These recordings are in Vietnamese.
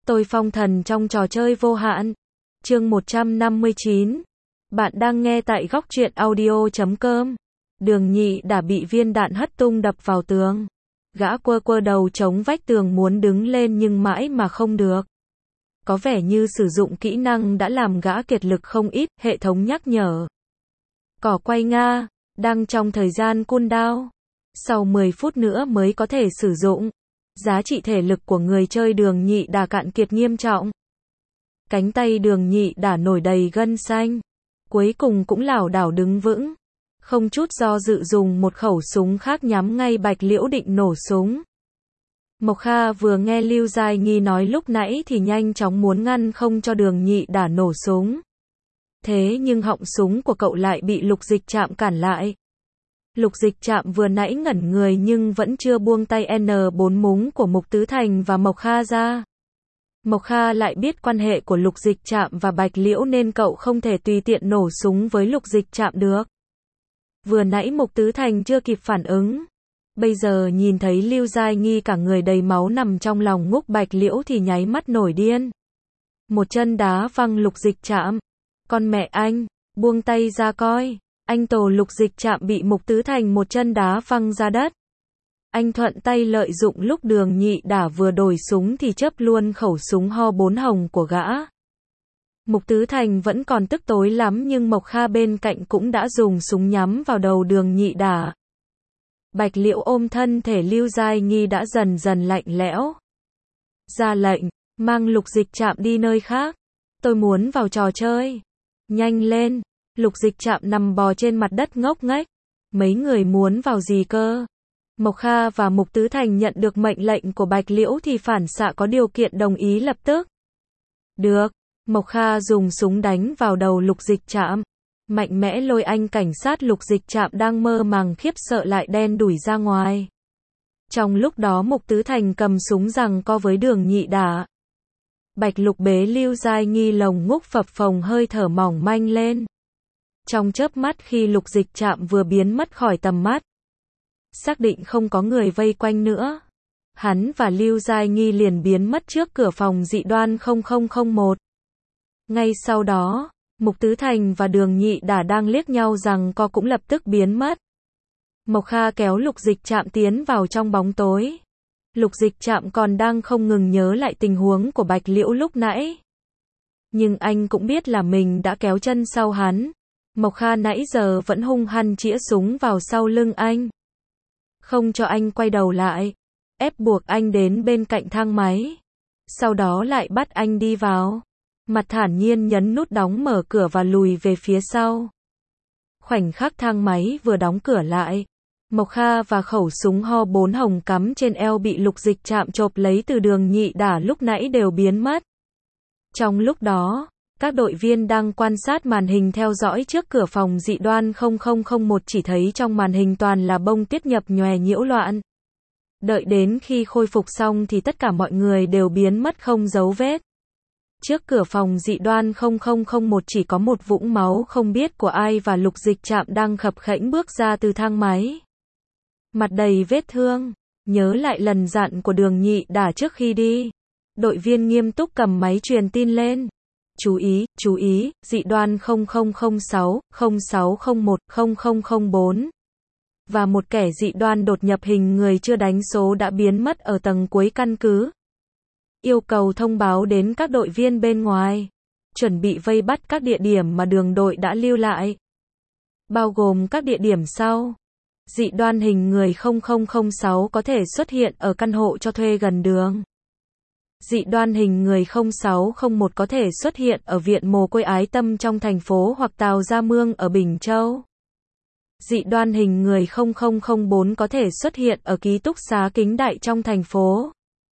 Tôi phong thần trong trò chơi vô hạn. Chương 159. Bạn đang nghe tại góc truyện audio.com. Đường Nhị đã bị viên đạn hất tung đập vào tường. Gã quơ quơ đầu chống vách tường muốn đứng lên nhưng mãi mà không được. Có vẻ như sử dụng kỹ năng đã làm gã kiệt lực không ít, hệ thống nhắc nhở. Cỏ quay Nga, đang trong thời gian cooldown. Sau 10 phút nữa mới có thể sử dụng. Giá trị thể lực của người chơi Đường Nhị đã cạn kiệt nghiêm trọng. Cánh tay Đường Nhị đã nổi đầy gân xanh. Cuối cùng cũng lảo đảo đứng vững. Không chút do dự dùng một khẩu súng khác nhắm ngay Bạch Liễu định nổ súng. Mộc Kha vừa nghe Lưu Giai Nghi nói lúc nãy thì nhanh chóng muốn ngăn không cho Đường Nhị đã nổ súng. Thế nhưng họng súng của cậu lại bị Lục Dịch Trạm cản lại. Lục Dịch Trạm vừa nãy ngẩn người nhưng vẫn chưa buông tay N4 múng của Mục Tứ Thành và Mộc Kha ra. Mộc Kha lại biết quan hệ của Lục Dịch Trạm và Bạch Liễu nên cậu không thể tùy tiện nổ súng với Lục Dịch Trạm được. Vừa nãy Mục Tứ Thành chưa kịp phản ứng. Bây giờ nhìn thấy Lưu Giai Nghi cả người đầy máu nằm trong lòng ngúc Bạch Liễu thì nháy mắt nổi điên. Một chân đá văng Lục Dịch Trạm. Con mẹ anh, buông tay ra coi. Anh tổ Lục Dịch Trạm bị Mục Tứ Thành một chân đá văng ra đất. Anh thuận tay lợi dụng lúc Đường Nhị đã vừa đổi súng thì chớp luôn khẩu súng ho 4 hồng của gã. Mục Tứ Thành vẫn còn tức tối lắm nhưng Mộc Kha bên cạnh cũng đã dùng súng nhắm vào đầu Đường Nhị đã. Bạch Liễu ôm thân thể Lưu Giai Nghi đã dần dần lạnh lẽo. Ra lệnh, mang Lục Dịch Trạm đi nơi khác. Tôi muốn vào trò chơi. Nhanh lên. Lục Dịch Trạm nằm bò trên mặt đất ngốc nghếch. Mấy người muốn vào gì cơ? Mộc Kha và Mục Tứ Thành nhận được mệnh lệnh của Bạch Liễu thì phản xạ có điều kiện đồng ý lập tức. Được. Mộc Kha dùng súng đánh vào đầu Lục Dịch Trạm. Mạnh mẽ lôi anh cảnh sát Lục Dịch Trạm đang mơ màng khiếp sợ lại đen đủi ra ngoài. Trong lúc đó Mục Tứ Thành cầm súng giằng co với Đường Nhị đã. Bạch Lục bế Lưu Giai Nghi lồng ngúc phập phồng hơi thở mỏng manh lên. Trong chớp mắt khi Lục Dịch Trạm vừa biến mất khỏi tầm mắt. Xác định không có người vây quanh nữa. Hắn và Lưu Giai Nghi liền biến mất trước cửa phòng dị đoan 0001. Ngay sau đó, Mục Tứ Thành và Đường Nhị đã đang liếc nhau rằng co cũng lập tức biến mất. Mộc Kha kéo Lục Dịch Trạm tiến vào trong bóng tối. Lục Dịch Trạm còn đang không ngừng nhớ lại tình huống của Bạch Liễu lúc nãy. Nhưng anh cũng biết là mình đã kéo chân sau hắn. Mộc Kha nãy giờ vẫn hung hăng chĩa súng vào sau lưng anh. Không cho anh quay đầu lại. Ép buộc anh đến bên cạnh thang máy. Sau đó lại bắt anh đi vào. Mặt thản nhiên nhấn nút đóng mở cửa và lùi về phía sau. Khoảnh khắc thang máy vừa đóng cửa lại. Mộc Kha và khẩu súng ho 4 hồng cắm trên eo bị Lục Dịch Trạm chộp lấy từ Đường Nhị đã lúc nãy đều biến mất. Trong lúc đó, các đội viên đang quan sát màn hình theo dõi trước cửa phòng dị đoan 0001 chỉ thấy trong màn hình toàn là bông tuyết nhập nhòe nhiễu loạn. Đợi đến khi khôi phục xong thì tất cả mọi người đều biến mất không dấu vết. Trước cửa phòng dị đoan 0001 chỉ có một vũng máu không biết của ai và Lục Dịch Trạm đang khập khẽnh bước ra từ thang máy. Mặt đầy vết thương, nhớ lại lần dặn của Đường Nhị đã trước khi đi. Đội viên nghiêm túc cầm máy truyền tin lên. Chú ý, dị đoan 0006, 0601, 0004. Và một kẻ dị đoan đột nhập hình người chưa đánh số đã biến mất ở tầng cuối căn cứ. Yêu cầu thông báo đến các đội viên bên ngoài. Chuẩn bị vây bắt các địa điểm mà đường đội đã lưu lại. Bao gồm các địa điểm sau. Dị đoan hình người 0006 có thể xuất hiện ở căn hộ cho thuê gần đường. Dị đoan hình người 0601 có thể xuất hiện ở viện mồ côi Ái Tâm trong thành phố hoặc Tào Gia Mương ở Bình Châu. Dị đoan hình người 0004 có thể xuất hiện ở ký túc xá Kính Đại trong thành phố.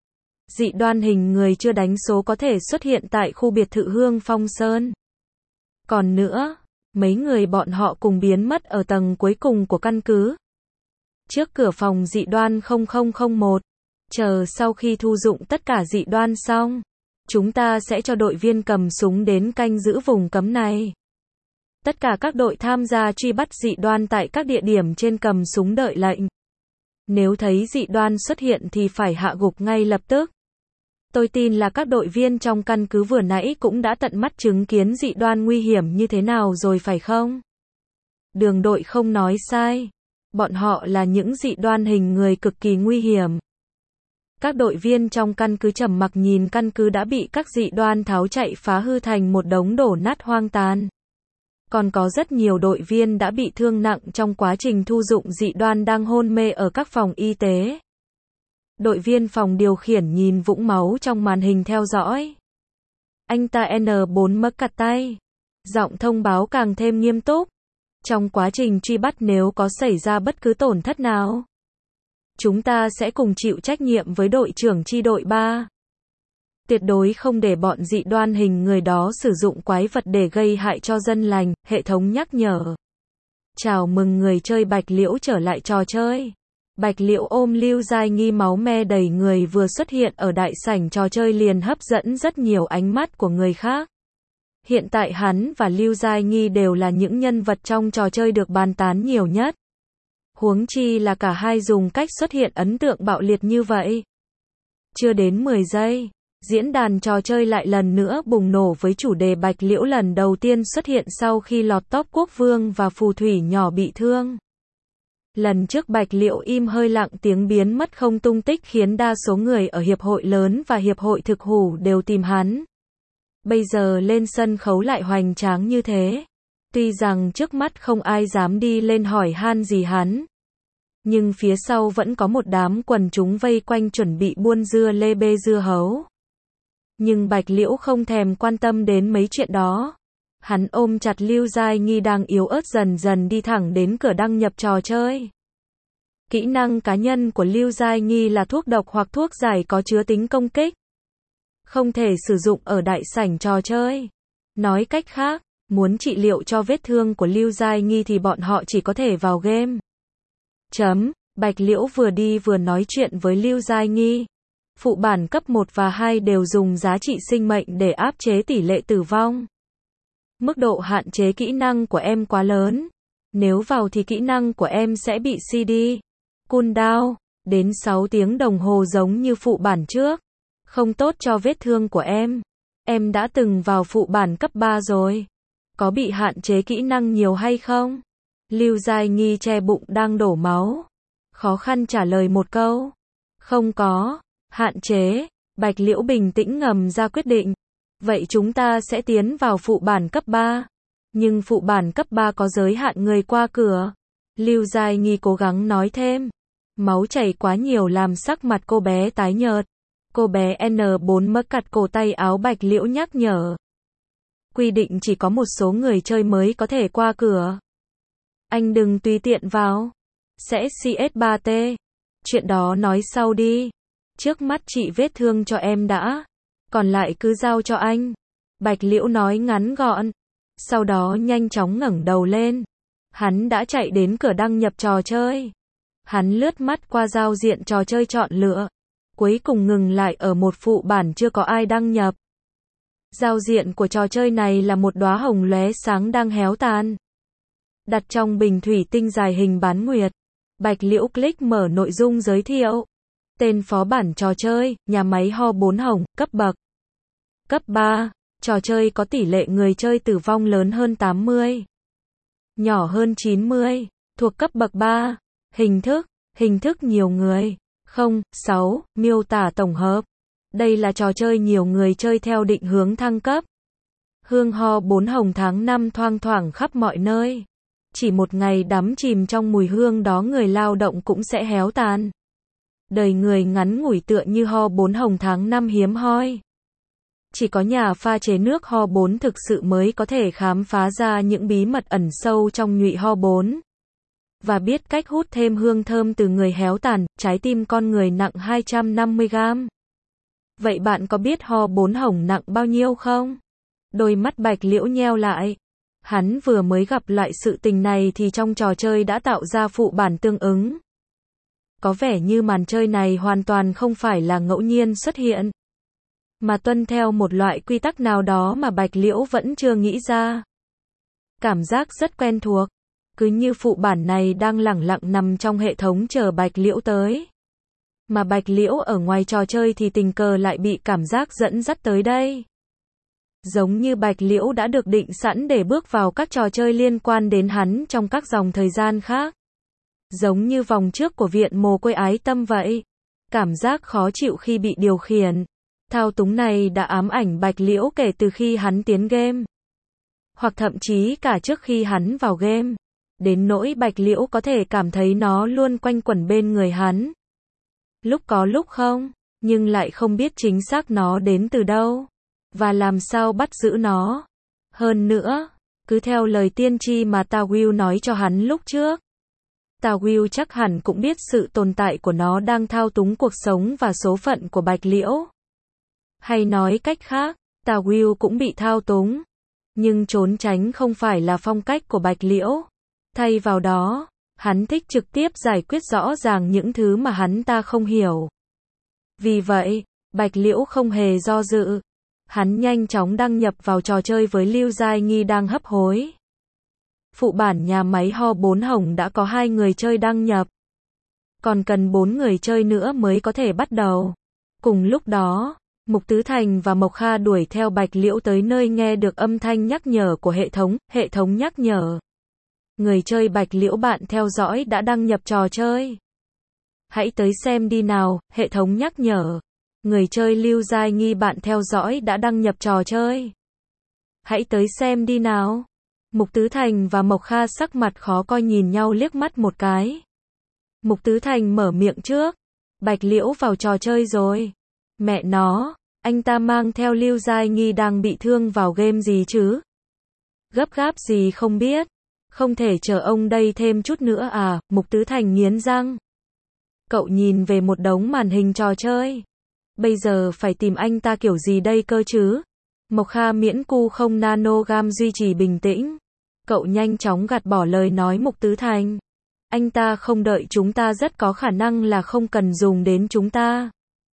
Dị đoan hình người chưa đánh số có thể xuất hiện tại khu biệt thự Hương Phong Sơn. Còn nữa, mấy người bọn họ cùng biến mất ở tầng cuối cùng của căn cứ. Trước cửa phòng dị đoan 0001. Chờ sau khi thu dụng tất cả dị đoan xong, chúng ta sẽ cho đội viên cầm súng đến canh giữ vùng cấm này. Tất cả các đội tham gia truy bắt dị đoan tại các địa điểm trên cầm súng đợi lệnh. Nếu thấy dị đoan xuất hiện thì phải hạ gục ngay lập tức. Tôi tin là các đội viên trong căn cứ vừa nãy cũng đã tận mắt chứng kiến dị đoan nguy hiểm như thế nào rồi phải không? Đường đội không nói sai. Bọn họ là những dị đoan hình người cực kỳ nguy hiểm. Các đội viên trong căn cứ trầm mặc nhìn căn cứ đã bị các dị đoan tháo chạy phá hư thành một đống đổ nát hoang tàn. Còn có rất nhiều đội viên đã bị thương nặng trong quá trình thu dụng dị đoan đang hôn mê ở các phòng y tế. Đội viên phòng điều khiển nhìn vũng máu trong màn hình theo dõi. Anh ta N4 mất cặt tay. Giọng thông báo càng thêm nghiêm túc. Trong quá trình truy bắt nếu có xảy ra bất cứ tổn thất nào, chúng ta sẽ cùng chịu trách nhiệm với đội trưởng chi đội 3. Tuyệt đối không để bọn dị đoan hình người đó sử dụng quái vật để gây hại cho dân lành, hệ thống nhắc nhở. Chào mừng người chơi Bạch Liễu trở lại trò chơi. Bạch Liễu ôm Lưu Giai Nghi máu me đầy người vừa xuất hiện ở đại sảnh trò chơi liền hấp dẫn rất nhiều ánh mắt của người khác. Hiện tại hắn và Lưu Giai Nghi đều là những nhân vật trong trò chơi được bàn tán nhiều nhất. Huống chi là cả hai dùng cách xuất hiện ấn tượng bạo liệt như vậy. Chưa đến 10 giây, diễn đàn trò chơi lại lần nữa bùng nổ với chủ đề Bạch Liễu lần đầu tiên xuất hiện sau khi lọt top quốc vương và phù thủy nhỏ bị thương. Lần trước Bạch Liễu im hơi lặng tiếng biến mất không tung tích khiến đa số người ở hiệp hội lớn và hiệp hội thực hủ đều tìm hắn. Bây giờ lên sân khấu lại hoành tráng như thế. Tuy rằng trước mắt không ai dám đi lên hỏi han gì hắn, nhưng phía sau vẫn có một đám quần chúng vây quanh chuẩn bị buôn dưa lê bê dưa hấu. Nhưng Bạch Liễu không thèm quan tâm đến mấy chuyện đó. Hắn ôm chặt Lưu Giai Nghi đang yếu ớt dần dần đi thẳng đến cửa đăng nhập trò chơi. Kỹ năng cá nhân của Lưu Giai Nghi là thuốc độc hoặc thuốc giải có chứa tính công kích. Không thể sử dụng ở đại sảnh trò chơi. Nói cách khác, muốn trị liệu cho vết thương của Lưu Giai Nghi thì bọn họ chỉ có thể vào game. Bạch Liễu vừa đi vừa nói chuyện với Lưu Giai Nghi. Phụ bản cấp 1 và 2 đều dùng giá trị sinh mệnh để áp chế tỷ lệ tử vong. Mức độ hạn chế kỹ năng của em quá lớn. Nếu vào thì kỹ năng của em sẽ bị CD cooldown đến 6 tiếng đồng hồ giống như phụ bản trước. Không tốt cho vết thương của em. Em đã từng vào phụ bản cấp 3 rồi. Có bị hạn chế kỹ năng nhiều hay không? Lưu Giai Nghi che bụng đang đổ máu. Khó khăn trả lời một câu. Không có. Hạn chế. Bạch Liễu bình tĩnh ngầm ra quyết định. Vậy chúng ta sẽ tiến vào phụ bản cấp 3. Nhưng phụ bản cấp 3 có giới hạn người qua cửa. Lưu Giai Nghi cố gắng nói thêm. Máu chảy quá nhiều làm sắc mặt cô bé tái nhợt. Cô bé N4 mất cặt cổ tay áo Bạch Liễu nhắc nhở. Quy định chỉ có một số người chơi mới có thể qua cửa. Anh đừng tùy tiện vào. Sẽ CS3T. Chuyện đó nói sau đi. Trước mắt trị vết thương cho em đã. Còn lại cứ giao cho anh. Bạch Liễu nói ngắn gọn. Sau đó nhanh chóng ngẩng đầu lên. Hắn đã chạy đến cửa đăng nhập trò chơi. Hắn lướt mắt qua giao diện trò chơi chọn lựa. Cuối cùng ngừng lại ở một phụ bản chưa có ai đăng nhập. Giao diện của trò chơi này là một đóa hồng lóe sáng đang héo tàn. Đặt trong bình thủy tinh dài hình bán nguyệt. Bạch Liễu click mở nội dung giới thiệu. Tên phó bản trò chơi, nhà máy ho 4 hồng, cấp bậc. Cấp 3, trò chơi có tỷ lệ người chơi tử vong lớn hơn 80. Nhỏ hơn 90, thuộc cấp bậc 3. Hình thức nhiều người. 6, miêu tả tổng hợp. Đây là trò chơi nhiều người chơi theo định hướng thăng cấp. Hương ho 4 hồng tháng 5 thoang thoảng khắp mọi nơi. Chỉ một ngày đắm chìm trong mùi hương đó người lao động cũng sẽ héo tàn. Đời người ngắn ngủi tựa như ho 4 hồng tháng 5 hiếm hoi. Chỉ có nhà pha chế nước ho 4 thực sự mới có thể khám phá ra những bí mật ẩn sâu trong nhụy ho 4. Và biết cách hút thêm hương thơm từ người héo tàn, trái tim con người nặng 250g. Vậy bạn có biết ho 4 hồng nặng bao nhiêu không? Đôi mắt Bạch Liễu nheo lại. Hắn vừa mới gặp lại sự tình này thì trong trò chơi đã tạo ra phụ bản tương ứng. Có vẻ như màn chơi này hoàn toàn không phải là ngẫu nhiên xuất hiện, mà tuân theo một loại quy tắc nào đó mà Bạch Liễu vẫn chưa nghĩ ra. Cảm giác rất quen thuộc. Cứ như phụ bản này đang lẳng lặng nằm trong hệ thống chờ Bạch Liễu tới. Mà Bạch Liễu ở ngoài trò chơi thì tình cờ lại bị cảm giác dẫn dắt tới đây. Giống như Bạch Liễu đã được định sẵn để bước vào các trò chơi liên quan đến hắn trong các dòng thời gian khác. Giống như vòng trước của viện mồ côi ái tâm vậy. Cảm giác khó chịu khi bị điều khiển, thao túng này đã ám ảnh Bạch Liễu kể từ khi hắn tiến game. Hoặc thậm chí cả trước khi hắn vào game. Đến nỗi Bạch Liễu có thể cảm thấy nó luôn quanh quẩn bên người hắn. Lúc có lúc không, nhưng lại không biết chính xác nó đến từ đâu. Và làm sao bắt giữ nó. Hơn nữa, cứ theo lời tiên tri mà Tao Will nói cho hắn lúc trước. Tao Will chắc hẳn cũng biết sự tồn tại của nó đang thao túng cuộc sống và số phận của Bạch Liễu. Hay nói cách khác, Tao Will cũng bị thao túng. Nhưng trốn tránh không phải là phong cách của Bạch Liễu. Thay vào đó, hắn thích trực tiếp giải quyết rõ ràng những thứ mà hắn ta không hiểu. Vì vậy, Bạch Liễu không hề do dự. Hắn nhanh chóng đăng nhập vào trò chơi với Lưu Giai Nghi đang hấp hối. Phụ bản nhà máy Ho 4 Hồng đã có 2 người chơi đăng nhập. Còn cần 4 người chơi nữa mới có thể bắt đầu. Cùng lúc đó, Mục Tứ Thành và Mộc Kha đuổi theo Bạch Liễu tới nơi nghe được âm thanh nhắc nhở của hệ thống nhắc nhở. Người chơi Bạch Liễu bạn theo dõi đã đăng nhập trò chơi. Hãy tới xem đi nào, hệ thống nhắc nhở. Người chơi Lưu Giai Nghi bạn theo dõi đã đăng nhập trò chơi. Hãy tới xem đi nào. Mục Tứ Thành và Mộc Kha sắc mặt khó coi nhìn nhau liếc mắt một cái. Mục Tứ Thành mở miệng trước. Bạch Liễu vào trò chơi rồi. Mẹ nó, anh ta mang theo Lưu Giai Nghi đang bị thương vào game gì chứ? Gấp gáp gì không biết. Không thể chờ ông đây thêm chút nữa à? Mục Tứ Thành nghiến răng. Cậu nhìn về một đống màn hình trò chơi. Bây giờ phải tìm anh ta kiểu gì đây cơ chứ? Mộc Kha miễn cu không nanogam duy trì bình tĩnh. Cậu nhanh chóng gạt bỏ lời nói Mục Tứ Thành. Anh ta không đợi chúng ta rất có khả năng là không cần dùng đến chúng ta.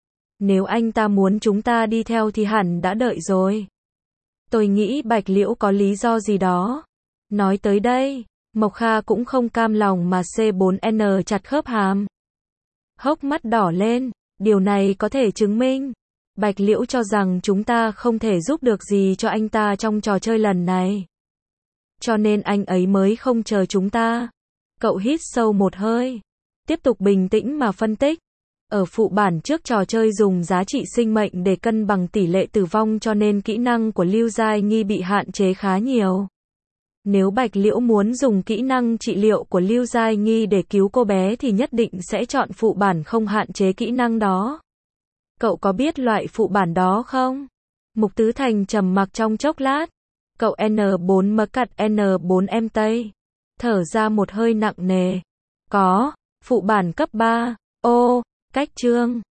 Nếu anh ta muốn chúng ta đi theo thì hẳn đã đợi rồi. Tôi nghĩ Bạch Liễu có lý do gì đó. Nói tới đây, Mộc Kha cũng không cam lòng mà C4N chặt khớp hàm. Hốc mắt đỏ lên, điều này có thể chứng minh. Bạch Liễu cho rằng chúng ta không thể giúp được gì cho anh ta trong trò chơi lần này. Cho nên anh ấy mới không chờ chúng ta. Cậu hít sâu một hơi. Tiếp tục bình tĩnh mà phân tích. Ở phụ bản trước trò chơi dùng giá trị sinh mệnh để cân bằng tỷ lệ tử vong cho nên kỹ năng của Lưu Giai Nghi bị hạn chế khá nhiều. Nếu Bạch Liễu muốn dùng kỹ năng trị liệu của Lưu Giai Nghi để cứu cô bé thì nhất định sẽ chọn phụ bản không hạn chế kỹ năng đó. Cậu có biết loại phụ bản đó không? Mục Tứ Thành trầm mặc trong chốc lát. Cậu N4 mờ cặt N4 em Tây. Thở ra một hơi nặng nề. Có, phụ bản cấp 3. Ô, cách chương.